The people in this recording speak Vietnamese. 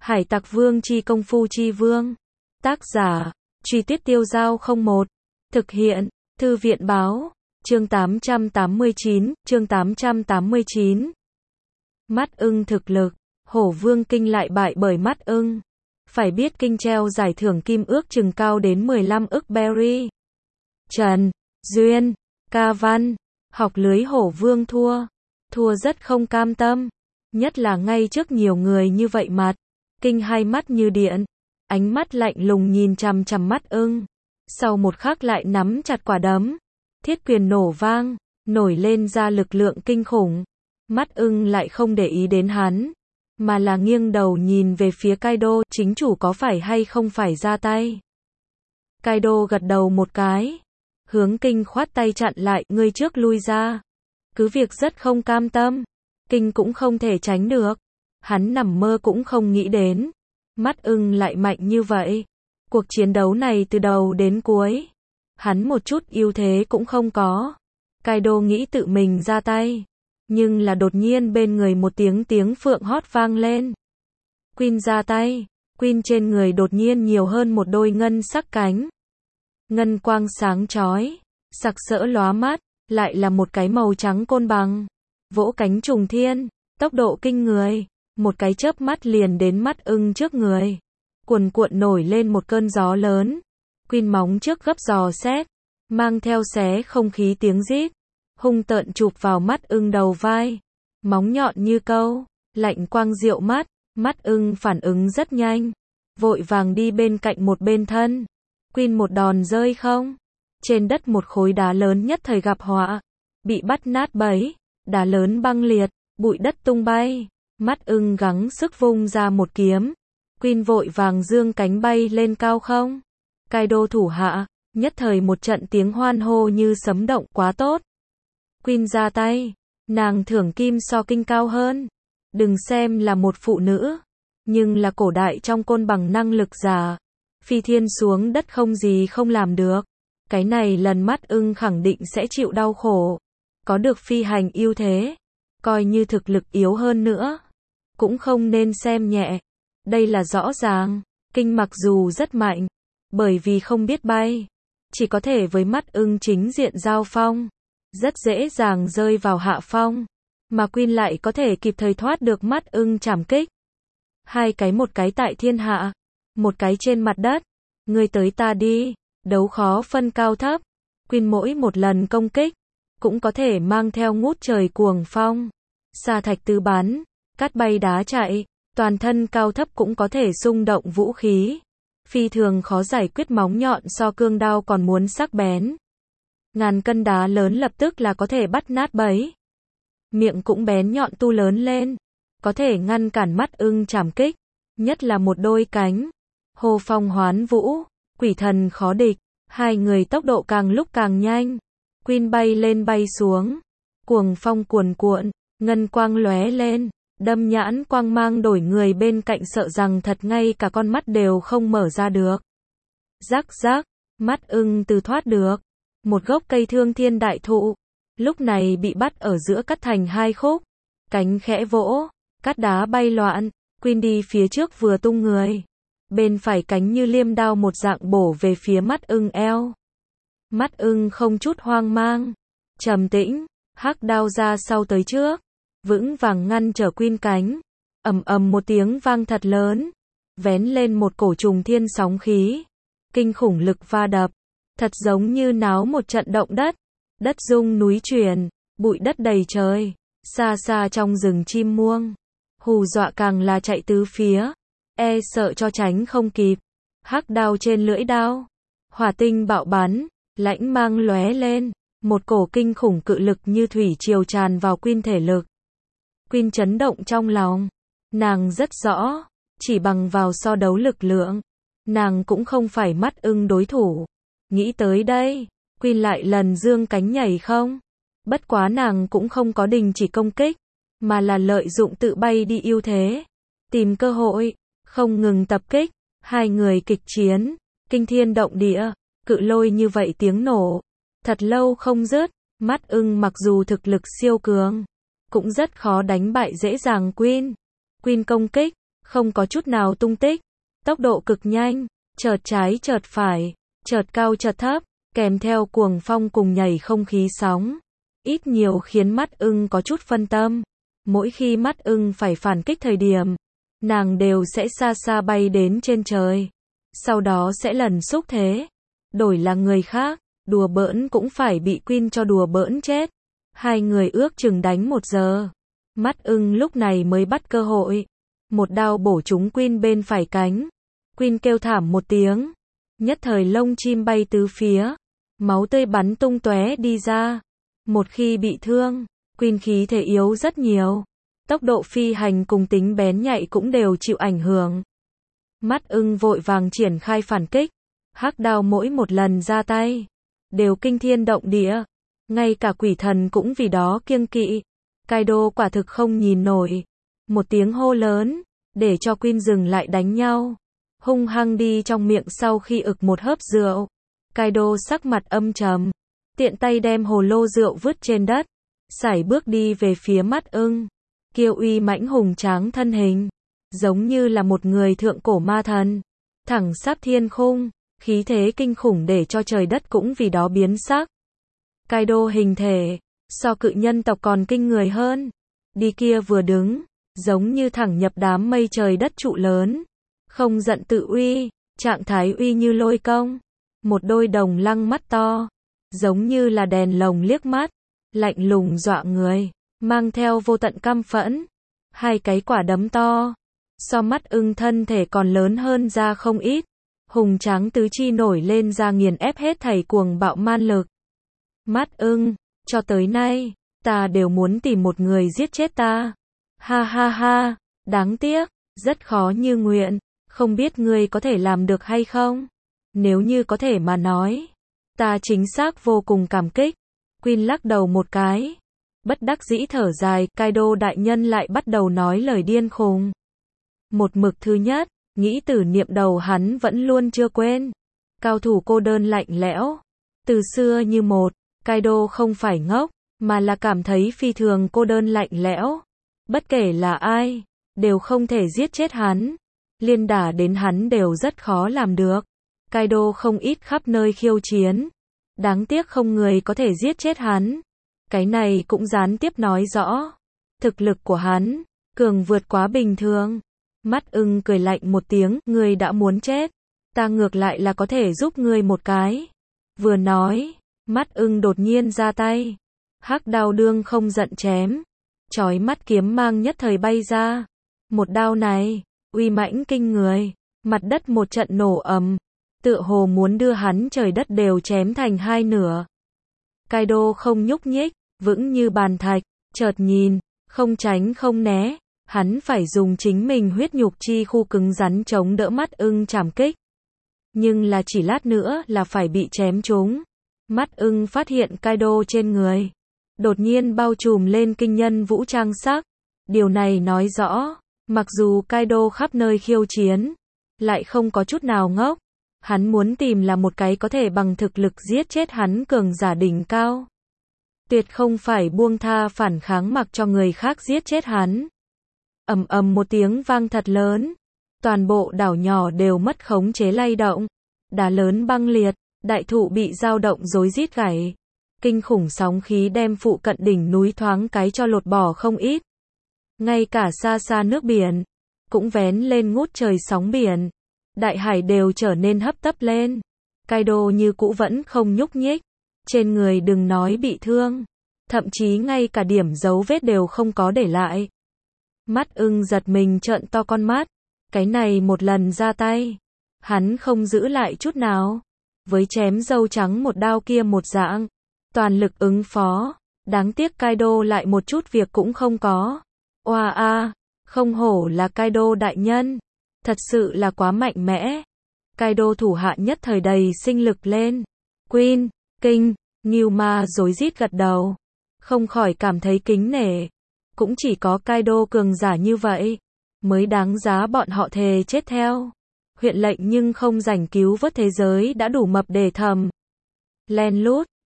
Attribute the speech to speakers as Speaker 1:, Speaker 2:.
Speaker 1: Hải Tặc Vương chi công phu chi vương. Tác giả, Truy Tuyết Tiêu Dao 01. Thực hiện, Thư viện báo. Chương 889. Mắt ưng thực lực. Hổ Vương Kinh lại bại bởi mắt ưng. Phải biết Kinh treo giải thưởng kim ước chừng cao đến 15 ức berry. Trần, Duyên, Ca Văn, học lưới Hổ Vương thua. Thua rất không cam tâm. Nhất là ngay trước nhiều người như vậy mặt. Kinh hai mắt như điện. Ánh mắt lạnh lùng nhìn chằm chằm mắt ưng. Sau một khắc lại nắm chặt quả đấm. Thiết quyền nổ vang, nổi lên ra lực lượng kinh khủng. Mắt ưng lại không để ý đến hắn, mà là nghiêng đầu nhìn về phía Kaido, chính chủ có phải hay không phải ra tay. Kaido gật đầu một cái, hướng Kinh khoát tay chặn lại, ngươi trước lui ra. Cứ việc rất không cam tâm, Kinh cũng không thể tránh được. Hắn nằm mơ cũng không nghĩ đến, mắt ưng lại mạnh như vậy. Cuộc chiến đấu này từ đầu đến cuối, hắn một chút ưu thế cũng không có. Kaido nghĩ tự mình ra tay, nhưng là đột nhiên bên người một tiếng phượng hót vang lên. Queen ra tay. Queen trên người đột nhiên nhiều hơn một đôi ngân sắc cánh. Ngân quang sáng chói, sặc sỡ lóa mắt, lại là một cái màu trắng côn bằng. Vỗ cánh trùng thiên, tốc độ kinh người, một cái chớp mắt liền đến mắt ưng trước người. Cuồn cuộn nổi lên một cơn gió lớn. Queen móng trước gấp giò xét, mang theo xé không khí tiếng rít, hung tợn chụp vào mắt ưng đầu vai. Móng nhọn như câu, lạnh quang diệu mắt. Mắt ưng phản ứng rất nhanh, vội vàng đi bên cạnh một bên thân. Queen một đòn rơi không. Trên đất một khối đá lớn nhất thời gặp họa, bị bắt nát bấy, đá lớn băng liệt, bụi đất tung bay. Mắt ưng gắng sức vung ra một kiếm. Queen vội vàng dương cánh bay lên cao không. Kaido thủ hạ, nhất thời một trận tiếng hoan hô như sấm động, quá tốt. Queen ra tay, nàng thưởng kim so Kinh cao hơn. Đừng xem là một phụ nữ, nhưng là cổ đại trong côn bằng năng lực giả. Phi thiên xuống đất không gì không làm được. Cái này lần mắt ưng khẳng định sẽ chịu đau khổ. Có được phi hành ưu thế, coi như thực lực yếu hơn nữa, cũng không nên xem nhẹ. Đây là rõ ràng, Kinh mặc dù rất mạnh, bởi vì không biết bay, chỉ có thể với mắt ưng chính diện giao phong, rất dễ dàng rơi vào hạ phong. Mà Queen lại có thể kịp thời thoát được mắt ưng trảm kích. Hai cái, một cái tại thiên hạ, một cái trên mặt đất. Ngươi tới ta đi, đấu khó phân cao thấp. Queen mỗi một lần công kích, cũng có thể mang theo ngút trời cuồng phong. Sa thạch tứ bắn, cát bay đá chạy, toàn thân cao thấp cũng có thể xung động vũ khí. Phi thường khó giải quyết, móng nhọn so cương đao còn muốn sắc bén. Ngàn cân đá lớn lập tức là có thể bắt nát bấy. Miệng cũng bén nhọn tu lớn lên, có thể ngăn cản mắt ưng trảm kích, nhất là một đôi cánh. Hô phong hoán vũ, quỷ thần khó địch, hai người tốc độ càng lúc càng nhanh. Queen bay lên bay xuống, cuồng phong cuồn cuộn, ngân quang lóe lên, đâm nhãn quang mang đổi người bên cạnh sợ rằng thật ngay cả con mắt đều không mở ra được. Rắc rắc, mắt ưng từ thoát được. Một gốc cây thương thiên đại thụ, lúc này bị bắt ở giữa cắt thành hai khúc. Cánh khẽ vỗ, cát đá bay loạn. Queen đi phía trước vừa tung người, bên phải cánh như liêm đao một dạng bổ về phía mắt ưng eo. Mắt ưng không chút hoang mang, trầm tĩnh, hắc đao ra sau tới trước, vững vàng ngăn trở Queen cánh. Ầm ầm một tiếng vang thật lớn, vén lên một cổ trùng thiên sóng khí, kinh khủng lực va đập, thật giống như náo một trận động đất. Đất rung núi chuyển, bụi đất đầy trời. Xa xa trong rừng chim muông, hù dọa càng là chạy tứ phía, e sợ cho tránh không kịp. Hắc đao trên lưỡi đao, hỏa tinh bạo bắn, lãnh mang lóe lên, một cổ kinh khủng cự lực như thủy triều tràn vào Queen thể lực. Queen chấn động trong lòng, nàng rất rõ, chỉ bằng vào so đấu lực lượng, nàng cũng không phải mắt ưng đối thủ. Nghĩ tới đây, Queen lại lần dương cánh nhảy không. Bất quá nàng cũng không có đình chỉ công kích, mà là lợi dụng tự bay đi ưu thế, tìm cơ hội, không ngừng tập kích. Hai người kịch chiến, kinh thiên động địa, cự lôi như vậy tiếng nổ, thật lâu không dứt. Mắt ưng mặc dù thực lực siêu cường, cũng rất khó đánh bại dễ dàng Queen. Queen công kích, không có chút nào tung tích, tốc độ cực nhanh, chợt trái chợt phải, chợt cao chợt thấp, kèm theo cuồng phong cùng nhảy không khí sóng, ít nhiều khiến mắt ưng có chút phân tâm. Mỗi khi mắt ưng phải phản kích thời điểm, nàng đều sẽ xa xa bay đến trên trời, sau đó sẽ lần xúc thế. Đổi là người khác, đùa bỡn cũng phải bị Queen cho đùa bỡn chết. Hai người ước chừng đánh 1 giờ. Mắt ưng lúc này mới bắt cơ hội. Một đao bổ trúng Queen bên phải cánh. Queen kêu thảm một tiếng. Nhất thời lông chim bay tứ phía. Máu tươi bắn tung tóe đi ra. Một khi bị thương, Queen khí thể yếu rất nhiều. Tốc độ phi hành cùng tính bén nhạy cũng đều chịu ảnh hưởng. Mắt ưng vội vàng triển khai phản kích. Hắc đao mỗi một lần ra tay, đều kinh thiên động địa. Ngay cả quỷ thần cũng vì đó kiêng kỵ. Kaido quả thực không nhìn nổi. Một tiếng hô lớn, để cho Queen dừng lại đánh nhau. Hung hăng đi trong miệng sau khi ực một hớp rượu. Kaido sắc mặt âm trầm. Tiện tay đem hồ lô rượu vứt trên đất. Sải bước đi về phía mắt ưng. Kiêu uy mãnh hùng tráng thân hình. Giống như là một người thượng cổ ma thần. Thẳng sắp thiên khung. Khí thế kinh khủng để cho trời đất cũng vì đó biến sắc. Kaido hình thể, so cự nhân tộc còn kinh người hơn. Đi kia vừa đứng, giống như thẳng nhập đám mây trời đất trụ lớn. Không giận tự uy, trạng thái uy như lôi công. Một đôi đồng lăng mắt to, giống như là đèn lồng liếc mắt, lạnh lùng dọa người, mang theo vô tận căm phẫn. Hai cái quả đấm to, so mắt ưng thân thể còn lớn hơn ra không ít. Hùng tráng tứ chi nổi lên ra nghiền ép hết thảy cuồng bạo man lực. Mắt ưng, cho tới nay, ta đều muốn tìm một người giết chết ta. Ha ha ha, đáng tiếc, rất khó như nguyện, không biết ngươi có thể làm được hay không? Nếu như có thể mà nói, ta chính xác vô cùng cảm kích. Queen lắc đầu một cái, bất đắc dĩ thở dài. Kaido đại nhân lại bắt đầu nói lời điên khùng. Một mực thứ nhất, nghĩ tử niệm đầu hắn vẫn luôn chưa quên. Cao thủ cô đơn lạnh lẽo. Từ xưa như một, Kaido không phải ngốc, mà là cảm thấy phi thường cô đơn lạnh lẽo. Bất kể là ai, đều không thể giết chết hắn. Liên đả đến hắn đều rất khó làm được. Kaido không ít khắp nơi khiêu chiến. Đáng tiếc không người có thể giết chết hắn. Cái này cũng gián tiếp nói rõ. Thực lực của hắn, cường vượt quá bình thường. Mắt ưng cười lạnh một tiếng, ngươi đã muốn chết. Ta ngược lại là có thể giúp ngươi một cái. Vừa nói, mắt ưng đột nhiên ra tay. Hắc đao đương không giận chém. Chói mắt kiếm mang nhất thời bay ra. Một đao này, uy mãnh kinh người. Mặt đất một trận nổ ầm. Tựa hồ muốn đưa hắn trời đất đều chém thành hai nửa. Kaido không nhúc nhích, vững như bàn thạch, chợt nhìn, không tránh không né. Hắn phải dùng chính mình huyết nhục chi khu cứng rắn chống đỡ mắt ưng chảm kích. Nhưng là chỉ lát nữa là phải bị chém trúng. Mắt ưng phát hiện Kaido trên người đột nhiên bao trùm lên kinh nhân vũ trang sắc. Điều này nói rõ, mặc dù Kaido khắp nơi khiêu chiến, lại không có chút nào ngốc. Hắn muốn tìm là một cái có thể bằng thực lực giết chết hắn cường giả đỉnh cao. Tuyệt không phải buông tha phản kháng mặc cho người khác giết chết hắn. Ầm ầm một tiếng vang thật lớn. Toàn bộ đảo nhỏ đều mất khống chế lay động. Đá lớn băng liệt, đại thụ bị dao động rối rít gãy. Kinh khủng sóng khí đem phụ cận đỉnh núi thoáng cái cho lột bỏ không ít. Ngay cả xa xa nước biển, cũng vén lên ngút trời sóng biển. Đại hải đều trở nên hấp tấp lên. Kaido như cũ vẫn không nhúc nhích. Trên người đừng nói bị thương. Thậm chí ngay cả điểm dấu vết đều không có để lại. Mắt ưng giật mình trợn to con mắt. Cái này một lần ra tay, hắn không giữ lại chút nào. Với chém dâu trắng một đao kia một dạng. Toàn lực ứng phó. Đáng tiếc Kaido lại một chút việc cũng không có. Oa a, không hổ là Kaido đại nhân. Thật sự là quá mạnh mẽ. Kaido thủ hạ nhất thời đầy sinh lực lên. Queen, King, Newma rối rít gật đầu. Không khỏi cảm thấy kính nể. Cũng chỉ có Kaido cường giả như vậy, mới đáng giá bọn họ thề chết theo. Huyện lệnh nhưng không rảnh cứu vớt thế giới đã đủ mập để thầm. Len lút,